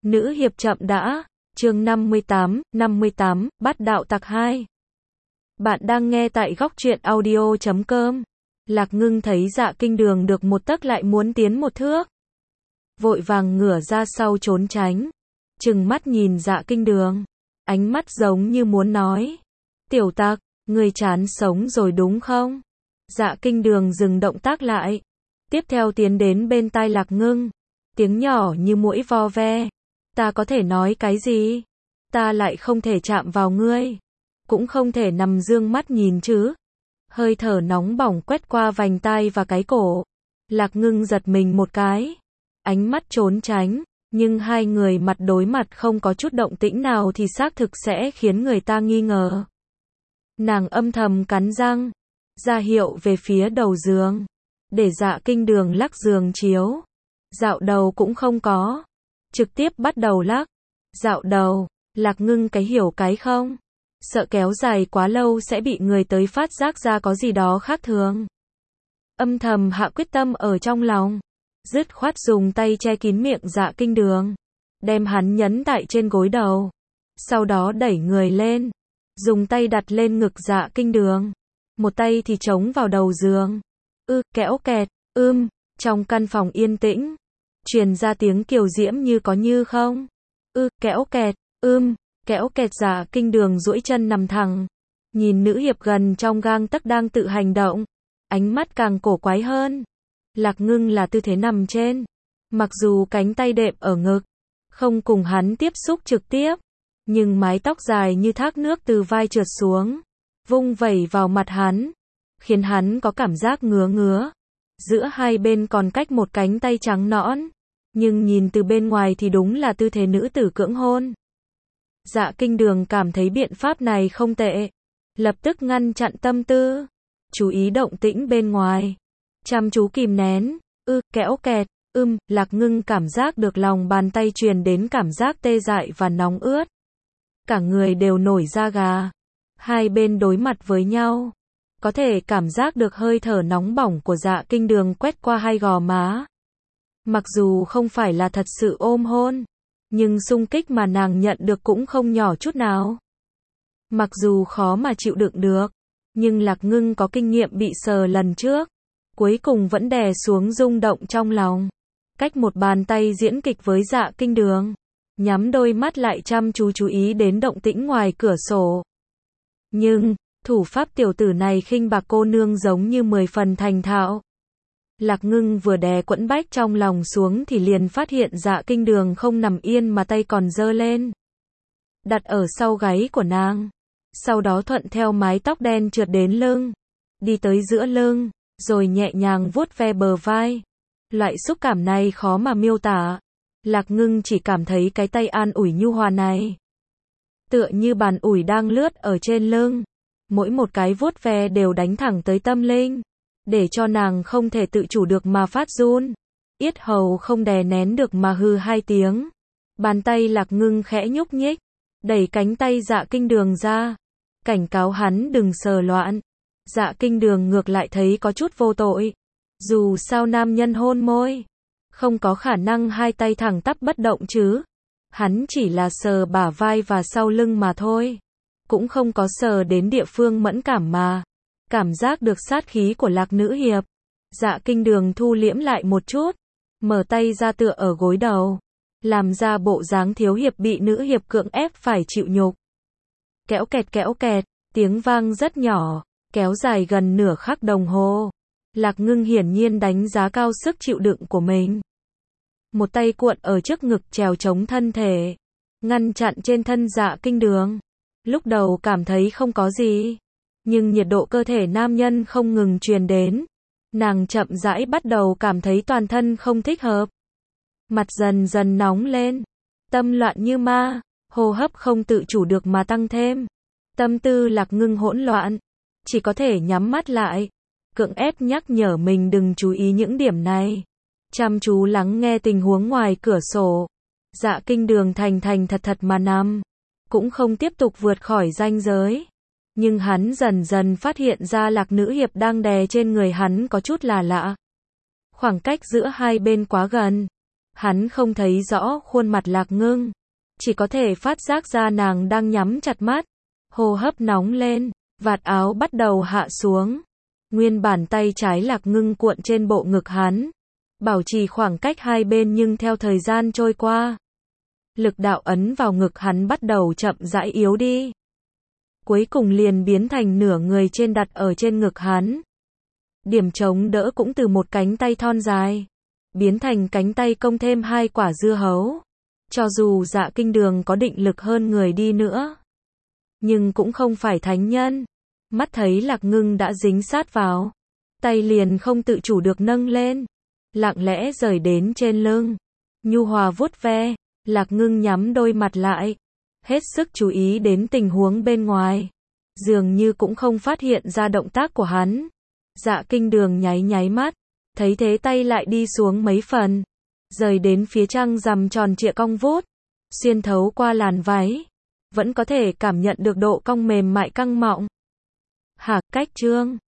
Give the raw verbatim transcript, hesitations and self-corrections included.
Nữ hiệp chậm đã, chương năm mươi tám, năm mươi tám, Bát đạo tặc hai. Bạn đang nghe tại góc truyện audio chấm com. Lạc Ngưng thấy Dạ Kinh Đường được một tấc lại muốn tiến một thước. Vội vàng ngửa ra sau trốn tránh. Trừng mắt nhìn Dạ Kinh Đường. Ánh mắt giống như muốn nói. Tiểu tặc, ngươi chán sống rồi đúng không? Dạ Kinh Đường dừng động tác lại. Tiếp theo tiến đến bên tai Lạc Ngưng. Tiếng nhỏ như muỗi vo ve. Ta có thể nói cái gì? Ta lại không thể chạm vào ngươi. Cũng không thể nằm dương mắt nhìn chứ. Hơi thở nóng bỏng quét qua vành tai và cái cổ. Lạc Ngưng giật mình một cái. Ánh mắt trốn tránh. Nhưng hai người mặt đối mặt không có chút động tĩnh nào thì xác thực sẽ khiến người ta nghi ngờ. Nàng âm thầm cắn răng. Ra hiệu về phía đầu giường. Để Dạ Kinh Đường lắc giường chiếu. Dạo đầu cũng không có. Trực tiếp bắt đầu lắc. Dạo đầu, Lạc Ngưng cái hiểu cái không. Sợ kéo dài quá lâu sẽ bị người tới phát giác ra có gì đó khác thường. Âm thầm hạ quyết tâm ở trong lòng. Dứt khoát dùng tay che kín miệng Dạ Kinh Đường. Đem hắn nhấn tại trên gối đầu. Sau đó đẩy người lên. Dùng tay đặt lên ngực Dạ Kinh Đường. Một tay thì chống vào đầu giường. Ư, kéo kẹt, ưm, trong căn phòng yên tĩnh. Truyền ra tiếng kiều diễm như có như không. Ư, kéo kẹt, ưm, kéo kẹt. Dạ Kinh Đường duỗi chân nằm thẳng. Nhìn nữ hiệp gần trong gang tấc đang tự hành động. Ánh mắt càng cổ quái hơn. Lạc Ngưng là tư thế nằm trên. Mặc dù cánh tay đệm ở ngực. Không cùng hắn tiếp xúc trực tiếp. Nhưng mái tóc dài như thác nước từ vai trượt xuống. Vung vẩy vào mặt hắn. Khiến hắn có cảm giác ngứa ngứa. Giữa hai bên còn cách một cánh tay trắng nõn. Nhưng nhìn từ bên ngoài thì đúng là tư thế nữ tử cưỡng hôn. Dạ Kinh Đường cảm thấy biện pháp này không tệ. Lập tức ngăn chặn tâm tư. Chú ý động tĩnh bên ngoài. Chăm chú kìm nén. Ư, kéo kẹt, ưm, Lạc Ngưng cảm giác được lòng bàn tay truyền đến cảm giác tê dại và nóng ướt. Cả người đều nổi da gà. Hai bên đối mặt với nhau. Có thể cảm giác được hơi thở nóng bỏng của Dạ Kinh Đường quét qua hai gò má. Mặc dù không phải là thật sự ôm hôn. Nhưng xung kích mà nàng nhận được cũng không nhỏ chút nào. Mặc dù khó mà chịu đựng được. Nhưng Lạc Ngưng có kinh nghiệm bị sờ lần trước. Cuối cùng vẫn đè xuống rung động trong lòng. Cách một bàn tay diễn kịch với Dạ Kinh Đường. Nhắm đôi mắt lại chăm chú chú ý đến động tĩnh ngoài cửa sổ. Nhưng, thủ pháp tiểu tử này khinh bạc cô nương giống như mười phần thành thạo. Lạc Ngưng vừa đè quẫn bách trong lòng xuống thì liền phát hiện Dạ Kinh Đường không nằm yên mà tay còn giơ lên. Đặt ở sau gáy của nàng. Sau đó thuận theo mái tóc đen trượt đến lưng. Đi tới giữa lưng. Rồi nhẹ nhàng vuốt ve bờ vai. Loại xúc cảm này khó mà miêu tả. Lạc Ngưng chỉ cảm thấy cái tay an ủi nhu hòa này. Tựa như bàn ủi đang lướt ở trên lưng. Mỗi một cái vuốt ve đều đánh thẳng tới tâm linh. Để cho nàng không thể tự chủ được mà phát run. Yết hầu không đè nén được mà hừ hai tiếng. Bàn tay Lạc Ngưng khẽ nhúc nhích. Đẩy cánh tay Dạ Kinh Đường ra. Cảnh cáo hắn đừng sờ loạn. Dạ Kinh Đường ngược lại thấy có chút vô tội. Dù sao nam nhân hôn môi. Không có khả năng hai tay thẳng tắp bất động chứ. Hắn chỉ là sờ bả vai và sau lưng mà thôi. Cũng không có sờ đến địa phương mẫn cảm mà. Cảm giác được sát khí của Lạc nữ hiệp. Dạ Kinh Đường thu liễm lại một chút. Mở tay ra tựa ở gối đầu. Làm ra bộ dáng thiếu hiệp bị nữ hiệp cưỡng ép phải chịu nhục. Kéo kẹt kéo kẹt. Tiếng vang rất nhỏ. Kéo dài gần nửa khắc đồng hồ. Lạc Ngưng hiển nhiên đánh giá cao sức chịu đựng của mình. Một tay cuộn ở trước ngực trèo chống thân thể. Ngăn chặn trên thân Dạ Kinh Đường. Lúc đầu cảm thấy không có gì. Nhưng nhiệt độ cơ thể nam nhân không ngừng truyền đến. Nàng chậm rãi bắt đầu cảm thấy toàn thân không thích hợp. Mặt dần dần nóng lên. Tâm loạn như ma. Hô hấp không tự chủ được mà tăng thêm. Tâm tư Lạc Ngưng hỗn loạn. Chỉ có thể nhắm mắt lại. Cưỡng ép nhắc nhở mình đừng chú ý những điểm này. Chăm chú lắng nghe tình huống ngoài cửa sổ. Dạ Kinh Đường thành thành thật thật mà nằm. Cũng không tiếp tục vượt khỏi ranh giới. Nhưng hắn dần dần phát hiện ra Lạc nữ hiệp đang đè trên người hắn có chút là lạ. Khoảng cách giữa hai bên quá gần. Hắn không thấy rõ khuôn mặt Lạc Ngưng, chỉ có thể phát giác ra nàng đang nhắm chặt mắt, hô hấp nóng lên, vạt áo bắt đầu hạ xuống. Nguyên bản tay trái Lạc Ngưng cuộn trên bộ ngực hắn, bảo trì khoảng cách hai bên, nhưng theo thời gian trôi qua, lực đạo ấn vào ngực hắn bắt đầu chậm rãi yếu đi. Cuối cùng liền biến thành nửa người trên đặt ở trên ngực hắn. Điểm chống đỡ cũng từ một cánh tay thon dài, biến thành cánh tay cong thêm hai quả dưa hấu. Cho dù Dạ Kinh Đường có định lực hơn người đi nữa, nhưng cũng không phải thánh nhân. Mắt thấy Lạc Ngưng đã dính sát vào, tay liền không tự chủ được nâng lên, lặng lẽ rời đến trên lưng, nhu hòa vuốt ve. Lạc Ngưng nhắm đôi mặt lại, hết sức chú ý đến tình huống bên ngoài, dường như cũng không phát hiện ra động tác của hắn. Dạ Kinh Đường nháy nháy mắt, thấy thế tay lại đi xuống mấy phần, rời đến phía trăng rằm tròn trịa cong vút, xuyên thấu qua làn váy, vẫn có thể cảm nhận được độ cong mềm mại căng mọng. Hạc cách trương